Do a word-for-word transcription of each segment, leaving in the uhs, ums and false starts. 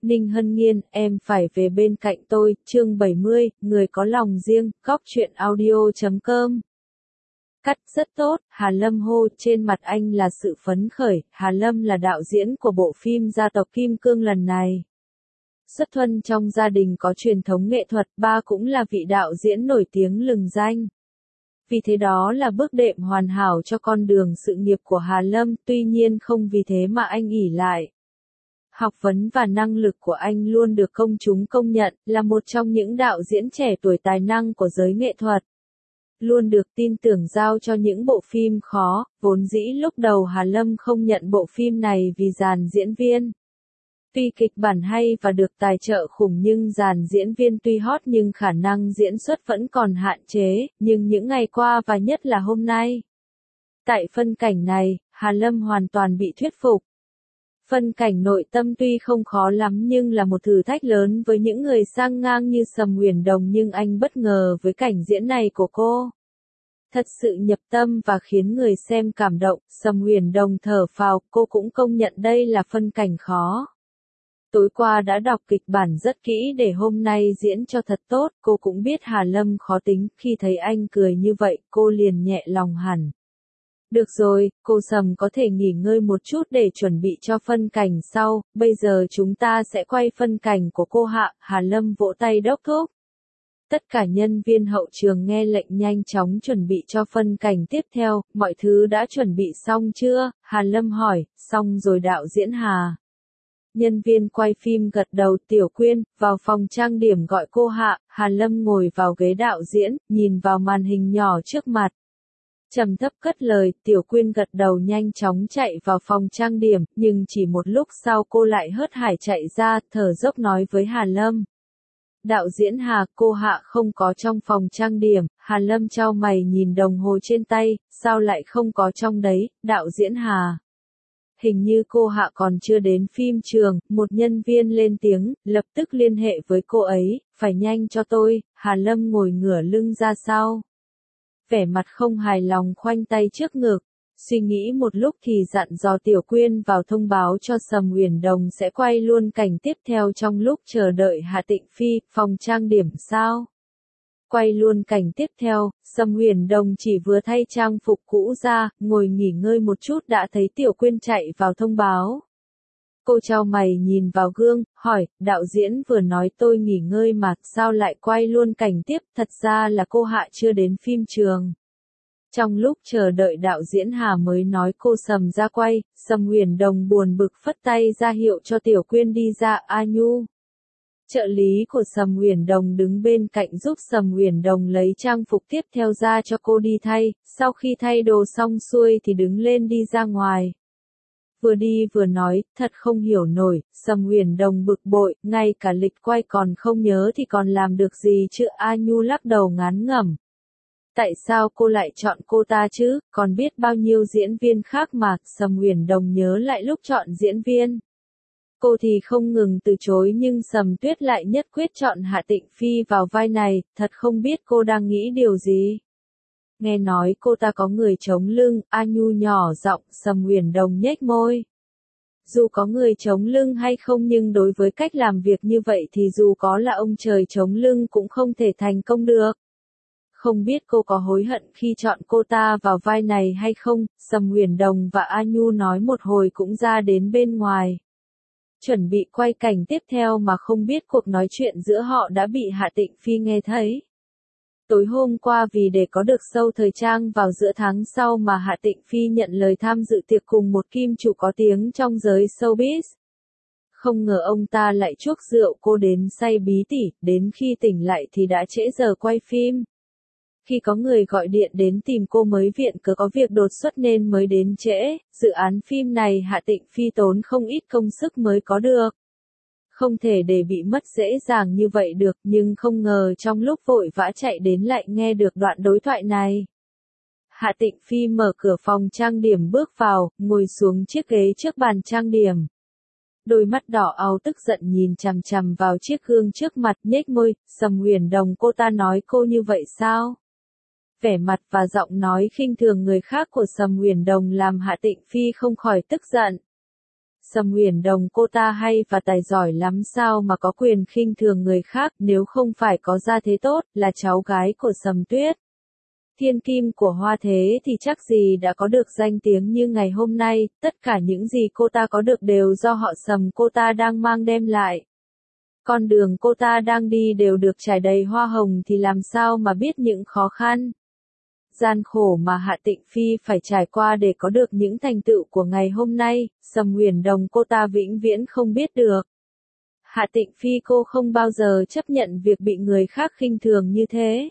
Ninh Hân Nghiên, em phải về bên cạnh tôi, chương bảy mươi, người có lòng riêng, góc truyện audio chấm com. Cắt rất tốt, Hà Lâm hô, trên mặt anh là sự phấn khởi, Hà Lâm là đạo diễn của bộ phim Gia tộc Kim Cương lần này. Xuất thân trong gia đình có truyền thống nghệ thuật, ba cũng là vị đạo diễn nổi tiếng lừng danh. Vì thế đó là bước đệm hoàn hảo cho con đường sự nghiệp của Hà Lâm, tuy nhiên không vì thế mà anh ỷ lại. Học vấn và năng lực của anh luôn được công chúng công nhận, là một trong những đạo diễn trẻ tuổi tài năng của giới nghệ thuật. Luôn được tin tưởng giao cho những bộ phim khó, vốn dĩ lúc đầu Hà Lâm không nhận bộ phim này vì dàn diễn viên. Tuy kịch bản hay và được tài trợ khủng nhưng dàn diễn viên tuy hot nhưng khả năng diễn xuất vẫn còn hạn chế, nhưng những ngày qua và nhất là hôm nay. Tại phân cảnh này, Hà Lâm hoàn toàn bị thuyết phục. Phân cảnh nội tâm tuy không khó lắm nhưng là một thử thách lớn với những người sang ngang như Sầm Uyển Đồng, nhưng anh bất ngờ với cảnh diễn này của cô. Thật sự nhập tâm và khiến người xem cảm động, Sầm Uyển Đồng thở phào, cô cũng công nhận đây là phân cảnh khó. Tối qua đã đọc kịch bản rất kỹ để hôm nay diễn cho thật tốt, cô cũng biết Hà Lâm khó tính, khi thấy anh cười như vậy, cô liền nhẹ lòng hẳn. Được rồi, cô Sầm có thể nghỉ ngơi một chút để chuẩn bị cho phân cảnh sau, bây giờ chúng ta sẽ quay phân cảnh của cô Hạ, Hà Lâm vỗ tay đốc thúc. Tất cả nhân viên hậu trường nghe lệnh nhanh chóng chuẩn bị cho phân cảnh tiếp theo, mọi thứ đã chuẩn bị xong chưa? Hà Lâm hỏi, xong rồi đạo diễn Hà. Nhân viên quay phim gật đầu. Tiểu Quyên, vào phòng trang điểm gọi cô Hạ, Hà Lâm ngồi vào ghế đạo diễn, nhìn vào màn hình nhỏ trước mặt. Trầm thấp cất lời, Tiểu Quyên gật đầu nhanh chóng chạy vào phòng trang điểm, nhưng chỉ một lúc sau cô lại hớt hải chạy ra, thở dốc nói với Hà Lâm. Đạo diễn Hà, cô Hạ không có trong phòng trang điểm. Hà Lâm chau mày nhìn đồng hồ trên tay, sao lại không có trong đấy, đạo diễn Hà. Hình như cô Hạ còn chưa đến phim trường, một nhân viên lên tiếng, lập tức liên hệ với cô ấy, phải nhanh cho tôi. Hà Lâm ngồi ngửa lưng ra sau. Vẻ mặt không hài lòng khoanh tay trước ngực, suy nghĩ một lúc thì dặn dò Tiểu Quyên vào thông báo cho Sầm Uyển Đồng sẽ quay luôn cảnh tiếp theo trong lúc chờ đợi Hạ Tịnh Phi, phòng trang điểm sao? Quay luôn cảnh tiếp theo, Sầm Uyển Đồng chỉ vừa thay trang phục cũ ra, ngồi nghỉ ngơi một chút đã thấy Tiểu Quyên chạy vào thông báo. Cô chau mày nhìn vào gương, hỏi, đạo diễn vừa nói tôi nghỉ ngơi mà, sao lại quay luôn cảnh tiếp, thật ra là cô Hạ chưa đến phim trường. Trong lúc chờ đợi đạo diễn Hà mới nói cô Sầm ra quay, Sầm Uyển Đồng buồn bực phất tay ra hiệu cho Tiểu Quyên đi ra. A Nhu, trợ lý của Sầm Uyển Đồng đứng bên cạnh giúp Sầm Uyển Đồng lấy trang phục tiếp theo ra cho cô đi thay, sau khi thay đồ xong xuôi thì đứng lên đi ra ngoài. Vừa đi vừa nói, thật không hiểu nổi, Sầm Uyển Đồng bực bội, ngay cả lịch quay còn không nhớ thì còn làm được gì chứ? A Nhu lắc đầu ngán ngẩm. Tại sao cô lại chọn cô ta chứ, còn biết bao nhiêu diễn viên khác mà? Sầm Uyển Đồng nhớ lại lúc chọn diễn viên. Cô thì không ngừng từ chối nhưng Sầm Tuyết lại nhất quyết chọn Hạ Tịnh Phi vào vai này, thật không biết cô đang nghĩ điều gì. Nghe nói cô ta có người chống lưng, A Nhu nhỏ giọng. Sầm Uyển Đồng nhếch môi. Dù có người chống lưng hay không nhưng đối với cách làm việc như vậy thì dù có là ông trời chống lưng cũng không thể thành công được. Không biết cô có hối hận khi chọn cô ta vào vai này hay không? Sầm Uyển Đồng và A Nhu nói một hồi cũng ra đến bên ngoài. Chuẩn bị quay cảnh tiếp theo mà không biết cuộc nói chuyện giữa họ đã bị Hạ Tịnh Phi nghe thấy. Tối hôm qua vì để có được show thời trang vào giữa tháng sau mà Hạ Tịnh Phi nhận lời tham dự tiệc cùng một kim chủ có tiếng trong giới showbiz. Không ngờ ông ta lại chuốc rượu cô đến say bí tỉ, đến khi tỉnh lại thì đã trễ giờ quay phim. Khi có người gọi điện đến tìm cô mới viện cớ có việc đột xuất nên mới đến trễ, dự án phim này Hạ Tịnh Phi tốn không ít công sức mới có được. Không thể để bị mất dễ dàng như vậy được, nhưng không ngờ trong lúc vội vã chạy đến lại nghe được đoạn đối thoại này. Hạ Tịnh Phi mở cửa phòng trang điểm bước vào, ngồi xuống chiếc ghế trước bàn trang điểm. Đôi mắt đỏ au tức giận nhìn chằm chằm vào chiếc gương trước mặt, nhếch môi. Sầm Uyển Đồng, cô ta nói cô như vậy sao? Vẻ mặt và giọng nói khinh thường người khác của Sầm Uyển Đồng làm Hạ Tịnh Phi không khỏi tức giận. Sầm Uyển Đồng cô ta hay và tài giỏi lắm sao mà có quyền khinh thường người khác, nếu không phải có gia thế tốt, là cháu gái của Sầm Tuyết. Thiên kim của Hoa Thế thì chắc gì đã có được danh tiếng như ngày hôm nay, tất cả những gì cô ta có được đều do họ Sầm cô ta đang mang đem lại. Con đường cô ta đang đi đều được trải đầy hoa hồng thì làm sao mà biết những khó khăn, gian khổ mà Hạ Tịnh Phi phải trải qua để có được những thành tựu của ngày hôm nay, Sầm Uyển Đồng cô ta vĩnh viễn không biết được. Hạ Tịnh Phi cô không bao giờ chấp nhận việc bị người khác khinh thường như thế.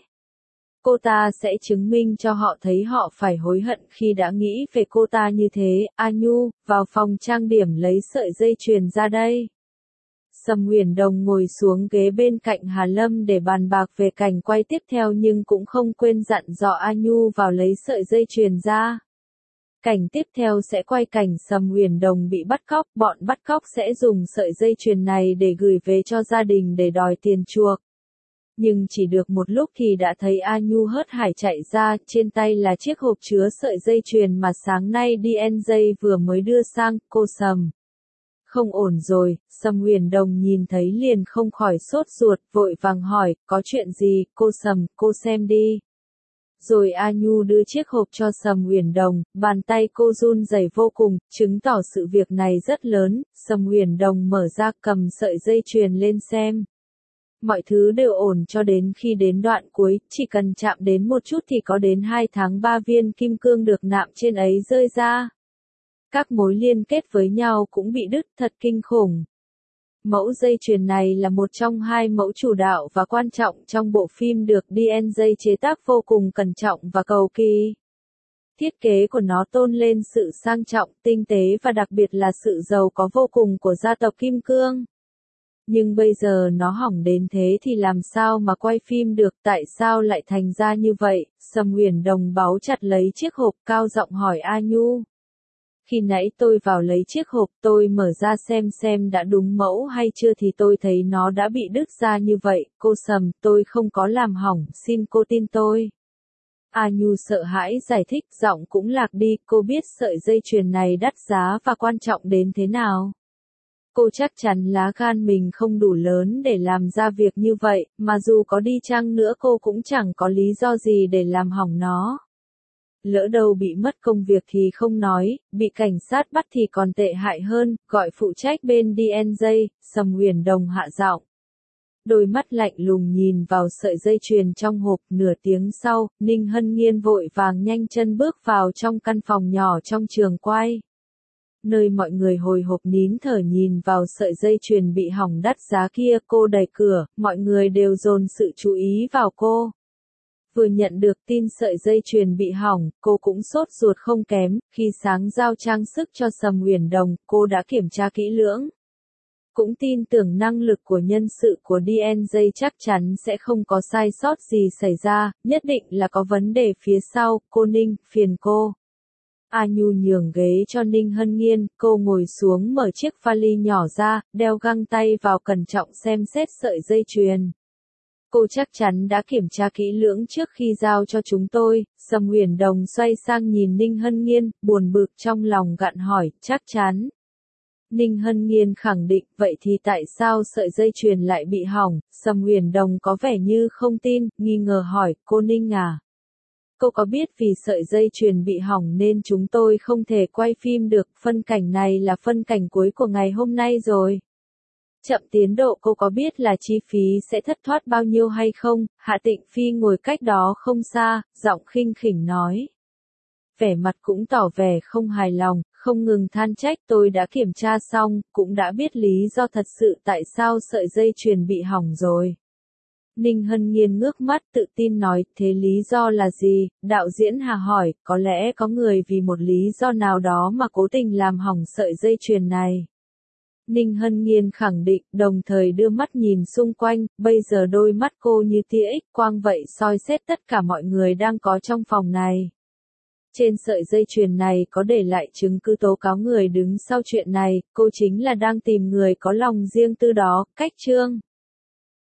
Cô ta sẽ chứng minh cho họ thấy họ phải hối hận khi đã nghĩ về cô ta như thế. A Nhu, vào phòng trang điểm lấy sợi dây chuyền ra đây. Sầm Uyển Đồng ngồi xuống ghế bên cạnh Hà Lâm để bàn bạc về cảnh quay tiếp theo nhưng cũng không quên dặn dò A Nhu vào lấy sợi dây chuyền ra. Cảnh tiếp theo sẽ quay cảnh Sầm Uyển Đồng bị bắt cóc, bọn bắt cóc sẽ dùng sợi dây chuyền này để gửi về cho gia đình để đòi tiền chuộc. Nhưng chỉ được một lúc thì đã thấy A Nhu hớt hải chạy ra, trên tay là chiếc hộp chứa sợi dây chuyền mà sáng nay đê en gi vừa mới đưa sang. Cô Sầm. Không ổn rồi, Sầm Uyển Đồng nhìn thấy liền không khỏi sốt ruột, vội vàng hỏi, có chuyện gì, cô Sầm, cô xem đi. Rồi A Nhu đưa chiếc hộp cho Sầm Uyển Đồng, bàn tay cô run rẩy vô cùng, chứng tỏ sự việc này rất lớn. Sầm Uyển Đồng mở ra cầm sợi dây chuyền lên xem. Mọi thứ đều ổn cho đến khi đến đoạn cuối, chỉ cần chạm đến một chút thì có đến hai tháng ba viên kim cương được nạm trên ấy rơi ra. Các mối liên kết với nhau cũng bị đứt, thật kinh khủng. Mẫu dây chuyền này là một trong hai mẫu chủ đạo và quan trọng trong bộ phim được đê en gi chế tác vô cùng cẩn trọng và cầu kỳ. Thiết kế của nó tôn lên sự sang trọng, tinh tế và đặc biệt là sự giàu có vô cùng của gia tộc Kim Cương. Nhưng bây giờ nó hỏng đến thế thì làm sao mà quay phim được, tại sao lại thành ra như vậy? Sầm Uyển Đồng báu chặt lấy chiếc hộp, cao giọng hỏi A Nhu. Khi nãy tôi vào lấy chiếc hộp, tôi mở ra xem xem đã đúng mẫu hay chưa thì tôi thấy nó đã bị đứt ra như vậy. Cô Sầm, tôi không có làm hỏng, xin cô tin tôi. A Nhu sợ hãi giải thích, giọng cũng lạc đi, cô biết sợi dây chuyền này đắt giá và quan trọng đến thế nào. Cô chắc chắn lá gan mình không đủ lớn để làm ra việc như vậy, mà dù có đi chăng nữa cô cũng chẳng có lý do gì để làm hỏng nó. Lỡ đâu bị mất công việc thì không nói, bị cảnh sát bắt thì còn tệ hại hơn, gọi phụ trách bên đê en gi, Sầm Uyển Đồng hạ giọng. Đôi mắt lạnh lùng nhìn vào sợi dây chuyền trong hộp, nửa tiếng sau, Ninh Hân Nghiên vội vàng nhanh chân bước vào trong căn phòng nhỏ trong trường quay. Nơi mọi người hồi hộp nín thở nhìn vào sợi dây chuyền bị hỏng đắt giá kia, cô đẩy cửa, mọi người đều dồn sự chú ý vào cô. Vừa nhận được tin sợi dây chuyền bị hỏng, cô cũng sốt ruột không kém, khi sáng giao trang sức cho Sầm Uyển Đồng, cô đã kiểm tra kỹ lưỡng. Cũng tin tưởng năng lực của nhân sự của đê en gi chắc chắn sẽ không có sai sót gì xảy ra, nhất định là có vấn đề phía sau. Cô Ninh, phiền cô. A Nhu nhường ghế cho Ninh Hân Nghiên, cô ngồi xuống mở chiếc vali nhỏ ra, đeo găng tay vào cẩn trọng xem xét sợi dây chuyền. Cô chắc chắn đã kiểm tra kỹ lưỡng trước khi giao cho chúng tôi. Sầm Uyển Đồng xoay sang nhìn Ninh Hân Nghiên, buồn bực trong lòng gặng hỏi, chắc chắn. Ninh Hân Nghiên khẳng định, vậy thì tại sao sợi dây chuyền lại bị hỏng? Sầm Uyển Đồng có vẻ như không tin, nghi ngờ hỏi, cô Ninh à? Cô có biết vì sợi dây chuyền bị hỏng nên chúng tôi không thể quay phim được, phân cảnh này là phân cảnh cuối của ngày hôm nay rồi. Chậm tiến độ cô có biết là chi phí sẽ thất thoát bao nhiêu hay không? Hạ Tịnh Phi ngồi cách đó không xa, giọng khinh khỉnh nói. Vẻ mặt cũng tỏ vẻ không hài lòng, không ngừng than trách, tôi đã kiểm tra xong, cũng đã biết lý do thật sự tại sao sợi dây chuyền bị hỏng rồi. Ninh Hân Nghiên ngước mắt tự tin nói, thế lý do là gì? Đạo diễn Hà hỏi, có lẽ có người vì một lý do nào đó mà cố tình làm hỏng sợi dây chuyền này. Ninh Hân Nghiên khẳng định, đồng thời đưa mắt nhìn xung quanh, bây giờ đôi mắt cô như tia X quang vậy soi xét tất cả mọi người đang có trong phòng này. Trên sợi dây chuyền này có để lại chứng cứ tố cáo người đứng sau chuyện này, cô chính là đang tìm người có lòng riêng tư đó. Cách chương